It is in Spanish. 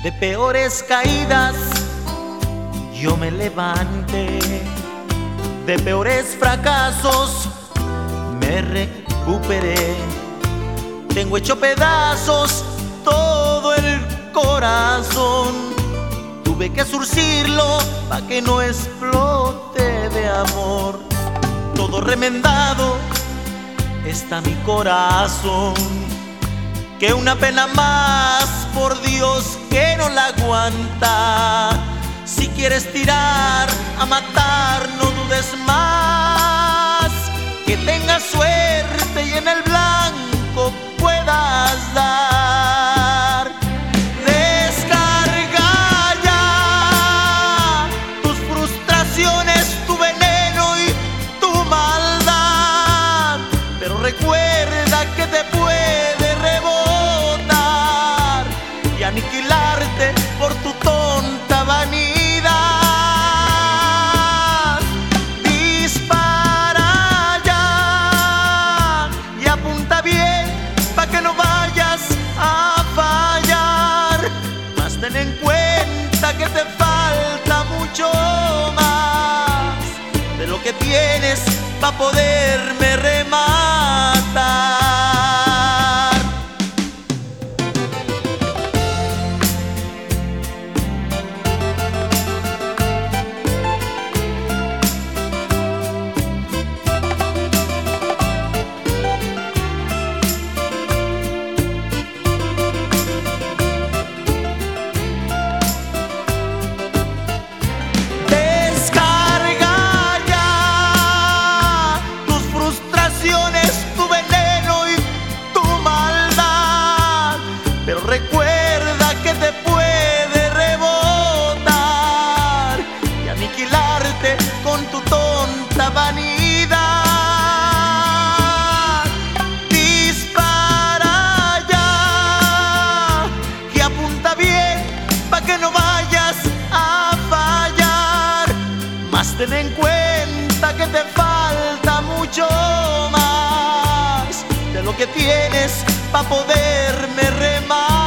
De peores caídas yo me levanté, de peores fracasos me recuperé. Tengo hecho pedazos todo el corazón, tuve que zurcirlo pa' que no explote de amor. Todo remendado está mi corazón, que una pena más, por Dios, que no la aguanta. Si quieres tirar a matar, no dudes más, que tengas suerte y en el blanco puedas dar. Descarga ya tus frustraciones, tu veneno y tu maldad, pero recuerda que te puede rebotar y aniquilarte por tu tonta vanidad. Dispara ya y apunta bien pa' que no vayas a fallar, mas ten en cuenta que te falta mucho más de lo que tienes pa' poderme rematar. Recuerda que te puede rebotar y aniquilarte con tu tonta vanidad. Dispara ya y apunta bien pa' que no vayas a fallar, mas ten en cuenta que te falta mucho más de lo que tienes pa' poderme remar.